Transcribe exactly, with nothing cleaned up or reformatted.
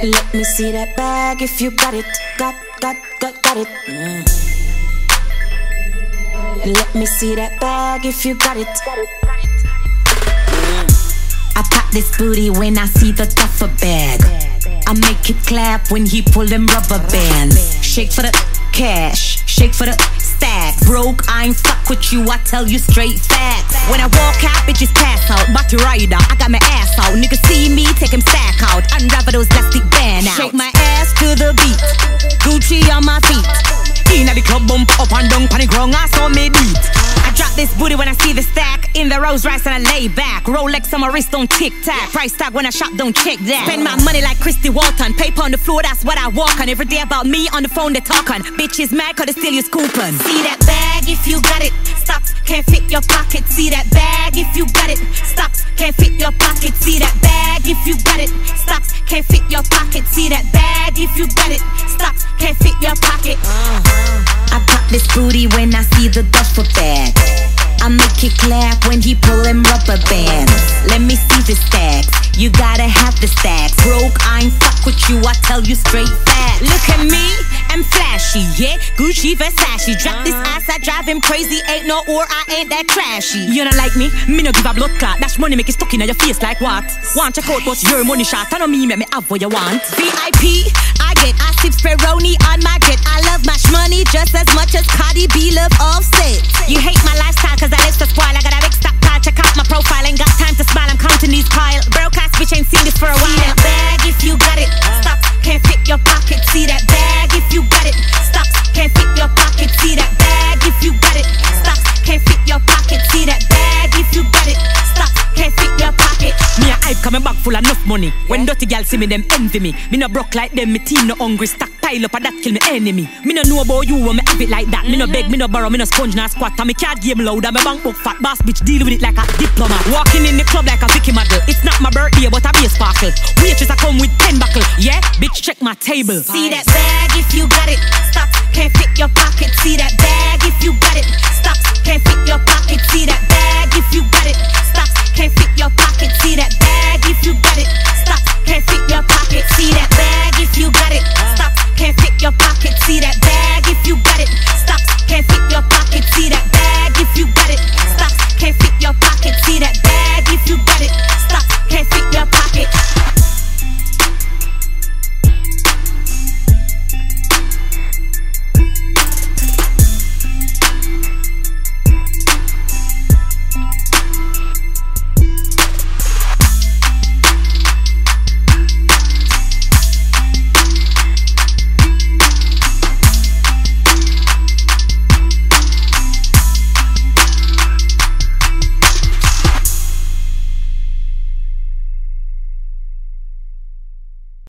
Let me see that bag if you got it. Got, got, got, got it. Mm. Let me see that bag if you got it. Got it. Mm. I pop this booty when I see the duffel bag. I make it clap when he pull them rubber bands. Shake for the cash, shake for the stack. Broke, I ain't fuck with you, I tell you straight facts. When I walk out, bitches pass out. Body rider, I got my ass out. Niggas see me, take him stack out. Unravel those plastic band out. Shake my ass to the beat, Gucci on my feet. Inna the club, bump up and down, panic wrong, I saw me beat. I drop this booty when I see the stack. In the Rolls Royce and I lay back. Rolex on my wrist, don't tic-tac. Price tag when I shop, don't check that. Spend my money like Christy Walton. Paper on the floor, that's what I walk on. Every day about me on the phone, they talk on. Bitches mad cause they still use coupon. See that bag if you got it. Stocks can't fit your pocket. See that bag if you got it. Stocks can't fit your pocket. See that bag if you got it. Stocks can't fit your pocket. See that bag if you got it. Stocks can't fit your pocket. I pop this booty when I see the duffel bag. I make it clap when he pull them rubber bands. Let me see the stacks. You gotta have the stacks. Broke, I ain't fuck with you, I tell you straight facts. Look at me, I'm flashy, yeah. Gucci, Versace. Drop this ass, I drive him crazy. Ain't no or I ain't that trashy. You don't like me? Me no give a blood clot. Dash money make it stuck in your face like what? Want check out but your money shot. I know me, make me have what you want. V I P, I get I sip Speroni on my jet. I love Mash Money just as much as Cardi B love Offset. You hate my lifestyle cause I live so spoil. I got a big stock pile, check out my profile. Ain't got time to smile, I'm counting these piles. Broke ass bitch ain't seen this for a while. See that bag if you got it. Stocks can't fit your pocket. See that bag if you got it. Stocks can't fit your pocket. See that bag if you got it. Stocks can't fit your pocket. See that bag if you got it. Stocks can't fit your pocket. Me a hype coming back full of enough money. When dirty gal see me, them envy me. Me no broke like them, me team no hungry. Stack pile up and that kill me enemy. Me no know about you, when me have it like that. Me no beg, me no borrow, me no sponge, no squat. And me can't game loud, and me bank book fat. Boss bitch deal with it like a diplomat. Walking in the club like a Vicky model. It's not my birthday, but I be a sparkle. Waitress I come with ten buckle. Yeah, bitch check my table. See that bag if you got it. Stocks can't fit your pocket. See that bag if you got it. Stocks can't fit your pocket. See that bag if you got it. Stocks can't fit your pocket. See that bag if you got it. Stocks can't fit your pocket. See that bag if you got it. Stocks can't fit your pocket. See that bag if you got it. Stocks can't fit your pocket. See that